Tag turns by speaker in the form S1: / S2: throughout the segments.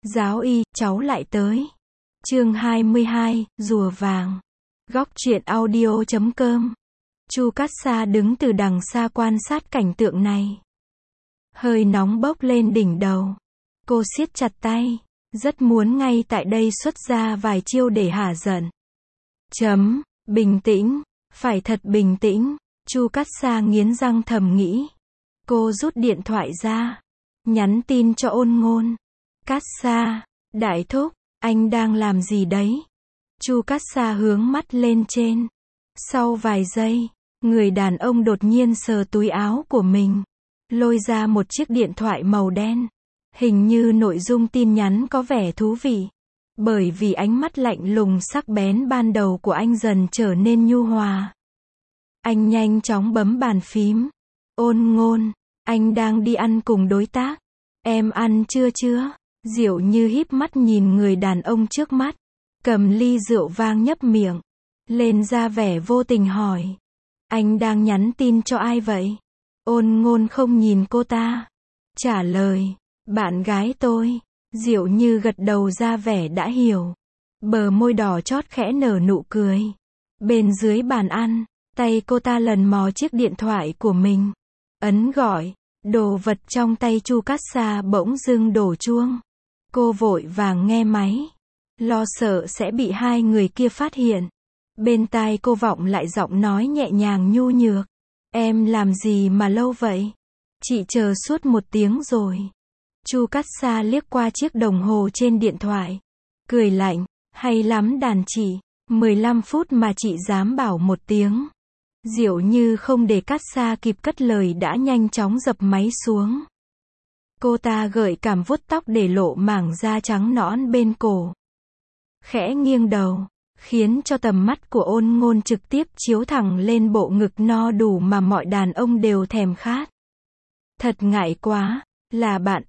S1: Giáo y, cháu lại tới. Chương 22, rùa vàng. Góc truyện audio.com. Chu Cát Sa đứng từ đằng xa quan sát cảnh tượng này. Hơi nóng bốc lên đỉnh đầu. Cô siết chặt tay, rất muốn ngay tại đây xuất ra vài chiêu để hả giận. Bình tĩnh, phải thật bình tĩnh. Chu Cát Sa nghiến răng thầm nghĩ. Cô rút điện thoại ra, nhắn tin cho Ôn Ngôn. Cát Sa, đại thúc, anh đang làm gì đấy? Chu Cát Sa hướng mắt lên trên. Sau vài giây, người đàn ông đột nhiên sờ túi áo của mình, lôi ra một chiếc điện thoại màu đen. Hình như nội dung tin nhắn có vẻ thú vị, bởi vì ánh mắt lạnh lùng sắc bén ban đầu của anh dần trở nên nhu hòa. Anh nhanh chóng bấm bàn phím. Ôn Ngôn, anh đang đi ăn cùng đối tác. Em ăn chưa? Diệu Như híp mắt nhìn người đàn ông trước mắt, cầm ly rượu vang nhấp miệng, lên ra vẻ vô tình hỏi. Anh đang nhắn tin cho ai vậy? Ôn Ngôn không nhìn cô ta, trả lời, bạn gái tôi. Diệu Như gật đầu ra vẻ đã hiểu, bờ môi đỏ chót khẽ nở nụ cười. Bên dưới bàn ăn, tay cô ta lần mò chiếc điện thoại của mình, ấn gọi. Đồ vật trong tay Chu Cát Sa bỗng dưng đổ chuông. Cô vội vàng nghe máy, lo sợ sẽ bị hai người kia phát hiện. Bên tai cô vọng lại giọng nói nhẹ nhàng nhu nhược. Em làm gì mà lâu vậy? Chị chờ suốt 1 tiếng rồi. Chu Cát Sa liếc qua chiếc đồng hồ trên điện thoại, cười lạnh, hay lắm đàn chị, 15 phút mà chị dám bảo 1 tiếng. Diệu Như không để Cát Sa kịp cất lời đã nhanh chóng dập máy xuống. Cô ta gợi cảm vuốt tóc để lộ mảng da trắng nõn bên cổ, khẽ nghiêng đầu, khiến cho tầm mắt của Ôn Ngôn trực tiếp chiếu thẳng lên bộ ngực no đủ mà mọi đàn ông đều thèm khát. Thật ngại quá, là bạn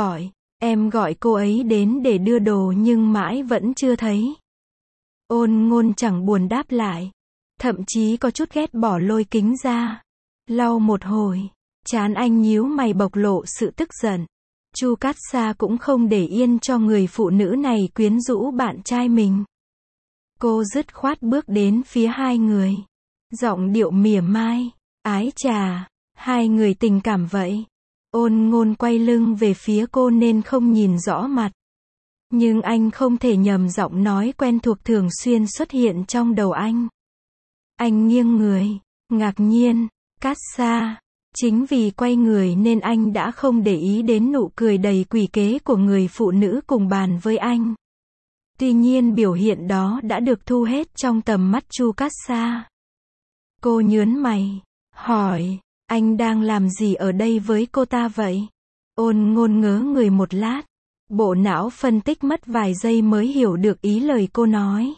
S1: em gọi cô ấy đến để đưa đồ nhưng mãi vẫn chưa thấy. Ôn Ngôn chẳng buồn đáp lại, thậm chí có chút ghét bỏ lôi kính ra, lau một hồi, trán anh nhíu mày bộc lộ sự tức giận. Chu Cát Sa cũng không để yên cho người phụ nữ này quyến rũ bạn trai mình. Cô dứt khoát bước đến phía hai người, giọng điệu mỉa mai, ái chà, hai người tình cảm vậy. Ôn Ngôn quay lưng về phía cô nên không nhìn rõ mặt, nhưng anh không thể nhầm giọng nói quen thuộc thường xuyên xuất hiện trong đầu anh. Anh nghiêng người, ngạc nhiên. Cát Sa. Chính vì quay người nên anh đã không để ý đến nụ cười đầy quỷ kế của người phụ nữ cùng bàn với anh. Tuy nhiên biểu hiện đó đã được thu hết trong tầm mắt Chu Cát Sa. Cô nhớn mày, hỏi, anh đang làm gì ở đây với cô ta vậy? Ôn Ngôn ngớ người một lát, bộ não phân tích mất vài giây mới hiểu được ý lời cô nói.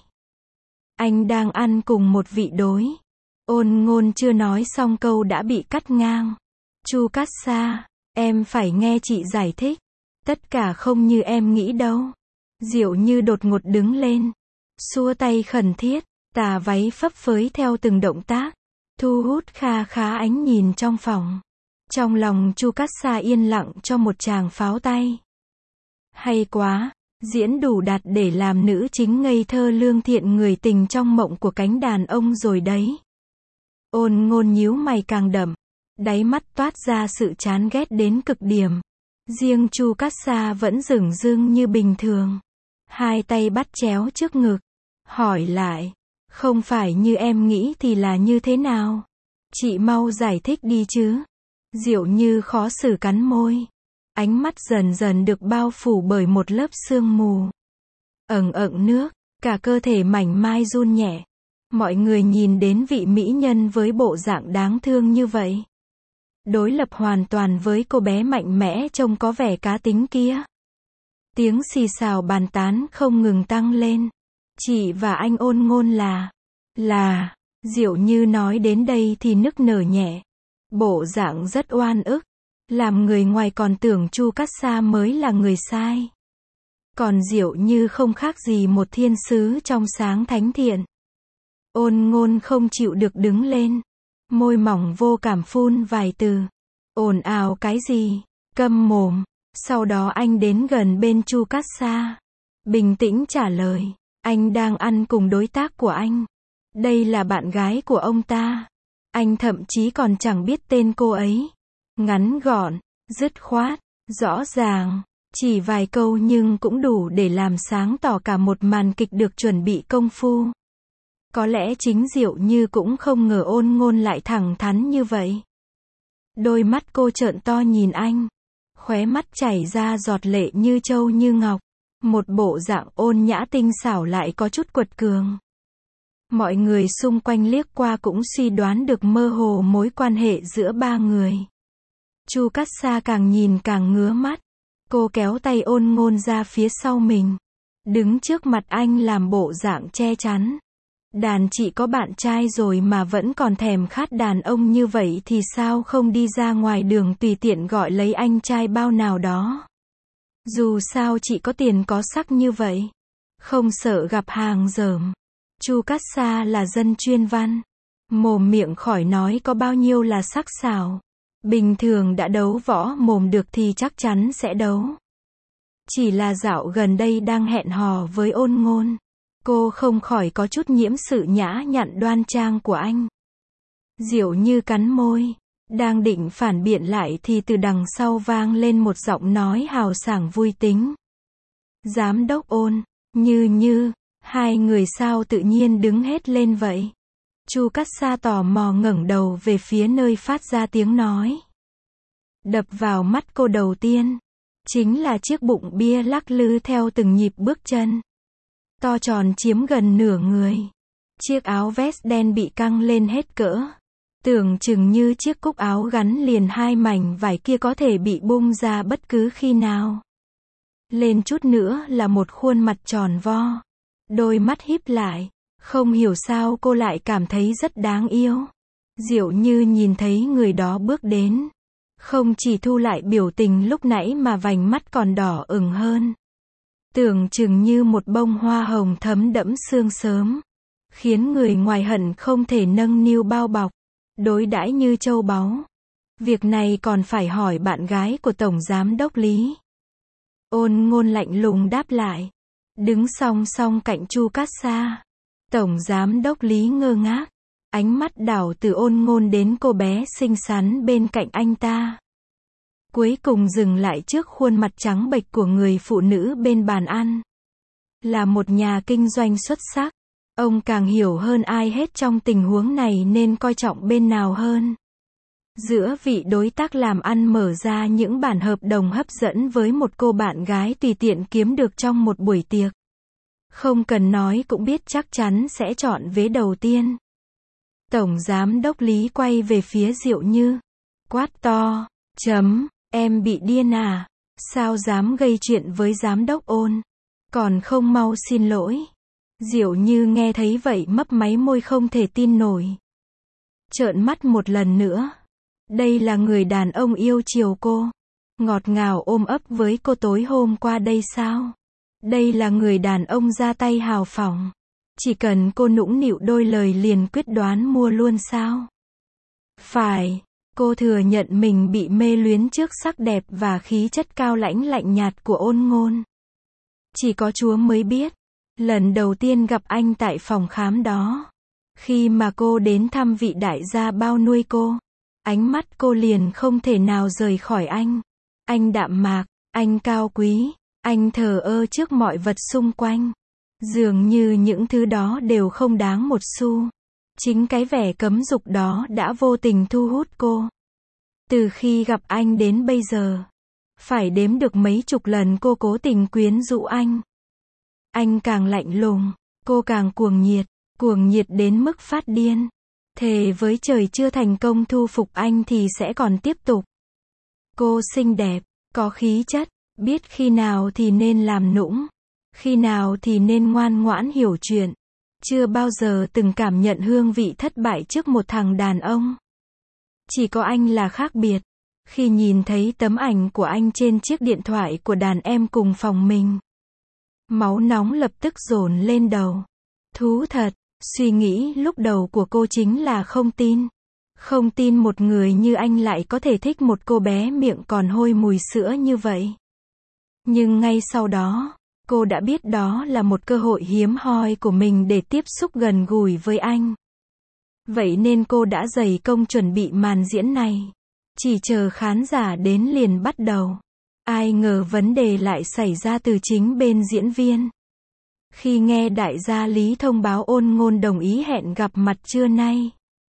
S1: Anh đang ăn cùng một vị đối. Ôn Ngôn chưa nói xong câu đã bị cắt ngang. Chu Cát Sa, em phải nghe chị giải thích. Tất cả không như em nghĩ đâu. Diệu Như đột ngột đứng lên, xua tay khẩn thiết, tà váy phấp phới theo từng động tác, thu hút kha khá ánh nhìn trong phòng. Trong lòng Chu Cát Sa yên lặng cho một tràng pháo tay. Hay quá, diễn đủ đạt để làm nữ chính ngây thơ lương thiện người tình trong mộng của cánh đàn ông rồi đấy. Ôn Ngôn nhíu mày càng đậm, đáy mắt toát ra sự chán ghét đến cực điểm. Riêng Chu Cát Sa vẫn dửng dưng như bình thường, hai tay bắt chéo trước ngực, hỏi lại, không phải như em nghĩ thì là như thế nào? Chị mau giải thích đi chứ. Diệu Như khó xử cắn môi, ánh mắt dần dần được bao phủ bởi một lớp sương mù. Ẩn nước, cả cơ thể mảnh mai run nhẹ. Mọi người nhìn đến vị mỹ nhân với bộ dạng đáng thương như vậy, đối lập hoàn toàn với cô bé mạnh mẽ trông có vẻ cá tính kia. Tiếng xì xào bàn tán không ngừng tăng lên. Chị và anh Ôn Ngôn là, Diệu Như nói đến đây thì nức nở nhẹ, bộ dạng rất oan ức, làm người ngoài còn tưởng Chu Cát Sa mới là người sai. Còn Diệu Như không khác gì một thiên sứ trong sáng thánh thiện. Ôn Ngôn không chịu được đứng lên, môi mỏng vô cảm phun vài từ. Ồn ào cái gì? Câm mồm. Sau đó anh đến gần bên Chu Cát Sa. Bình tĩnh trả lời. Anh đang ăn cùng đối tác của anh. Đây là bạn gái của ông ta. Anh thậm chí còn chẳng biết tên cô ấy. Ngắn gọn, dứt khoát, rõ ràng. Chỉ vài câu nhưng cũng đủ để làm sáng tỏ cả một màn kịch được chuẩn bị công phu. Có lẽ chính Diệu Như cũng không ngờ Ôn Ngôn lại thẳng thắn như vậy. Đôi mắt cô trợn to nhìn anh. Khóe mắt chảy ra giọt lệ như trâu như ngọc. Một bộ dạng ôn nhã tinh xảo lại có chút quật cường. Mọi người xung quanh liếc qua cũng suy đoán được mơ hồ mối quan hệ giữa ba người. Chu Cát Sa càng nhìn càng ngứa mắt. Cô kéo tay Ôn Ngôn ra phía sau mình. Đứng trước mặt anh làm bộ dạng che chắn. Đàn chị có bạn trai rồi mà vẫn còn thèm khát đàn ông như vậy thì sao không đi ra ngoài đường tùy tiện gọi lấy anh trai bao nào đó. Dù sao chị có tiền có sắc như vậy. Không sợ gặp hàng dởm. Chu Cát Sa là dân chuyên văn. Mồm miệng khỏi nói có bao nhiêu là sắc sảo. Bình thường đã đấu võ mồm được thì chắc chắn sẽ đấu. Chỉ là dạo gần đây đang hẹn hò với Ôn Ngôn. Cô không khỏi có chút nhiễm sự nhã nhặn đoan trang của anh. Diệu Như cắn môi. Đang định phản biện lại thì từ đằng sau vang lên một giọng nói hào sảng vui tính. Giám đốc Ôn, Như, hai người sao tự nhiên đứng hết lên vậy? Chu Cát Sa tò mò ngẩng đầu về phía nơi phát ra tiếng nói. Đập vào mắt cô đầu tiên chính là chiếc bụng bia lắc lư theo từng nhịp bước chân. To tròn chiếm gần nửa người. Chiếc áo vest đen bị căng lên hết cỡ. Tưởng chừng như chiếc cúc áo gắn liền hai mảnh vải kia có thể bị bung ra bất cứ khi nào. Lên chút nữa là một khuôn mặt tròn vo. Đôi mắt híp lại. Không hiểu sao cô lại cảm thấy rất đáng yêu. Diệu Như nhìn thấy người đó bước đến. Không chỉ thu lại biểu tình lúc nãy mà vành mắt còn đỏ ửng hơn. Tưởng chừng như một bông hoa hồng thấm đẫm sương sớm. Khiến người ngoài hận không thể nâng niu bao bọc. Đối đãi như châu báu. Việc này còn phải hỏi bạn gái của Tổng Giám đốc Lý. Ôn Ngôn lạnh lùng đáp lại. Đứng song song cạnh Chu Cát Sa. Tổng Giám đốc Lý ngơ ngác. Ánh mắt đảo từ Ôn Ngôn đến cô bé xinh xắn bên cạnh anh ta. Cuối cùng dừng lại trước khuôn mặt trắng bệch của người phụ nữ bên bàn ăn. Là một nhà kinh doanh xuất sắc. Ông càng hiểu hơn ai hết trong tình huống này nên coi trọng bên nào hơn. Giữa vị đối tác làm ăn mở ra những bản hợp đồng hấp dẫn với một cô bạn gái tùy tiện kiếm được trong một buổi tiệc. Không cần nói cũng biết chắc chắn sẽ chọn vế đầu tiên. Tổng Giám đốc Lý quay về phía Diệu Như. Quát to. Em bị điên à? Sao dám gây chuyện với Giám đốc Ôn? Còn không mau xin lỗi. Diệu Như nghe thấy vậy mấp máy môi không thể tin nổi. Trợn mắt một lần nữa. Đây là người đàn ông yêu chiều cô. Ngọt ngào ôm ấp với cô tối hôm qua đây sao? Đây là người đàn ông ra tay hào phóng. Chỉ cần cô nũng nịu đôi lời liền quyết đoán mua luôn sao? Phải, cô thừa nhận mình bị mê luyến trước sắc đẹp và khí chất cao lãnh lạnh nhạt của Ôn Ngôn. Chỉ có Chúa mới biết. Lần đầu tiên gặp anh tại phòng khám đó. Khi mà cô đến thăm vị đại gia bao nuôi cô. Ánh mắt cô liền không thể nào rời khỏi anh. Anh đạm mạc, anh cao quý, anh thờ ơ trước mọi vật xung quanh. Dường như những thứ đó đều không đáng một xu. Chính cái vẻ cấm dục đó đã vô tình thu hút cô. Từ khi gặp anh đến bây giờ, phải đếm được mấy chục lần cô cố tình quyến rũ anh. Anh càng lạnh lùng, cô càng cuồng nhiệt đến mức phát điên. Thề với trời chưa thành công thu phục anh thì sẽ còn tiếp tục. Cô xinh đẹp, có khí chất, biết khi nào thì nên làm nũng, khi nào thì nên ngoan ngoãn hiểu chuyện. Chưa bao giờ từng cảm nhận hương vị thất bại trước một thằng đàn ông. Chỉ có anh là khác biệt. Khi nhìn thấy tấm ảnh của anh trên chiếc điện thoại của đàn em cùng phòng mình, máu nóng lập tức dồn lên đầu. Thú thật, suy nghĩ lúc đầu của cô chính là không tin. Không tin một người như anh lại có thể thích một cô bé miệng còn hôi mùi sữa như vậy. Nhưng ngay sau đó, cô đã biết đó là một cơ hội hiếm hoi của mình để tiếp xúc gần gũi với anh. Vậy nên cô đã dày công chuẩn bị màn diễn này. Chỉ chờ khán giả đến liền bắt đầu. Ai ngờ vấn đề lại xảy ra từ chính bên diễn viên. Khi nghe đại gia Lý thông báo Ôn Ngôn đồng ý hẹn gặp mặt trưa nay,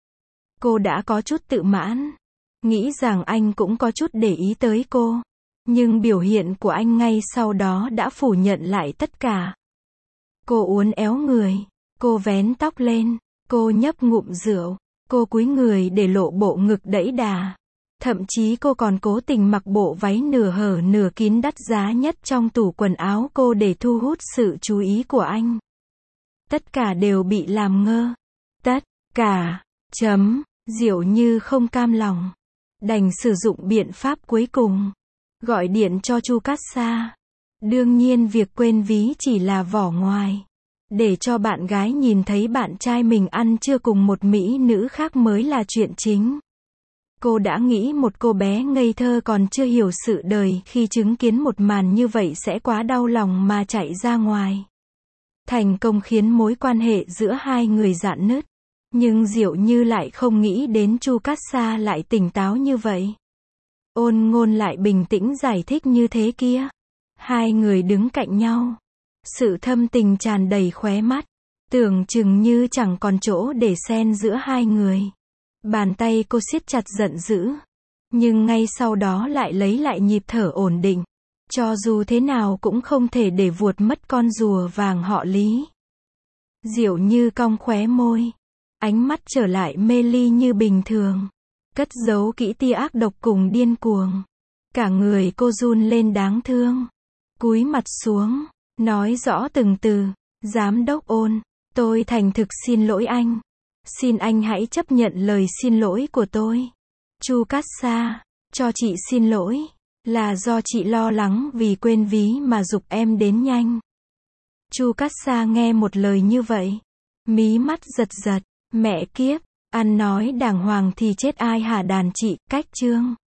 S1: cô đã có chút tự mãn, nghĩ rằng anh cũng có chút để ý tới cô. Nhưng biểu hiện của anh ngay sau đó đã phủ nhận lại tất cả. Cô uốn éo người, cô vén tóc lên, cô nhấp ngụm rượu, cô cúi người để lộ bộ ngực đẫy đà. Thậm chí cô còn cố tình mặc bộ váy nửa hở nửa kín đắt giá nhất trong tủ quần áo cô để thu hút sự chú ý của anh. Tất cả đều bị làm ngơ. Tất cả, Diệu Như không cam lòng. Đành sử dụng biện pháp cuối cùng. Gọi điện cho Chu Cát Sa. Đương nhiên việc quên ví chỉ là vỏ ngoài. Để cho bạn gái nhìn thấy bạn trai mình ăn trưa cùng một mỹ nữ khác mới là chuyện chính. Cô đã nghĩ một cô bé ngây thơ còn chưa hiểu sự đời khi chứng kiến một màn như vậy sẽ quá đau lòng mà chạy ra ngoài. Thành công khiến mối quan hệ giữa hai người rạn nứt. Nhưng Diệu Như lại không nghĩ đến Chu Cát Sa lại tỉnh táo như vậy. Ôn Ngôn lại bình tĩnh giải thích như thế kia. Hai người đứng cạnh nhau. Sự thâm tình tràn đầy khóe mắt. Tưởng chừng như chẳng còn chỗ để xen giữa hai người. Bàn tay cô siết chặt giận dữ. Nhưng ngay sau đó lại lấy lại nhịp thở ổn định. Cho dù thế nào cũng không thể để vuột mất con rùa vàng họ Lý. Diệu Như cong khóe môi. Ánh mắt trở lại mê ly như bình thường. Cất giấu kỹ tia ác độc cùng điên cuồng. Cả người cô run lên đáng thương. Cúi mặt xuống. Nói rõ từng từ. Giám đốc Ôn. Tôi thành thực xin lỗi anh. Xin anh hãy chấp nhận lời xin lỗi của tôi. Chu Cát Sa. Cho chị xin lỗi. Là do chị lo lắng vì quên ví mà giục em đến nhanh. Chu Cát Sa nghe một lời như vậy. Mí mắt giật giật. Mẹ kiếp. Ăn nói đàng hoàng thì chết ai hả đàn chị. Cách chương.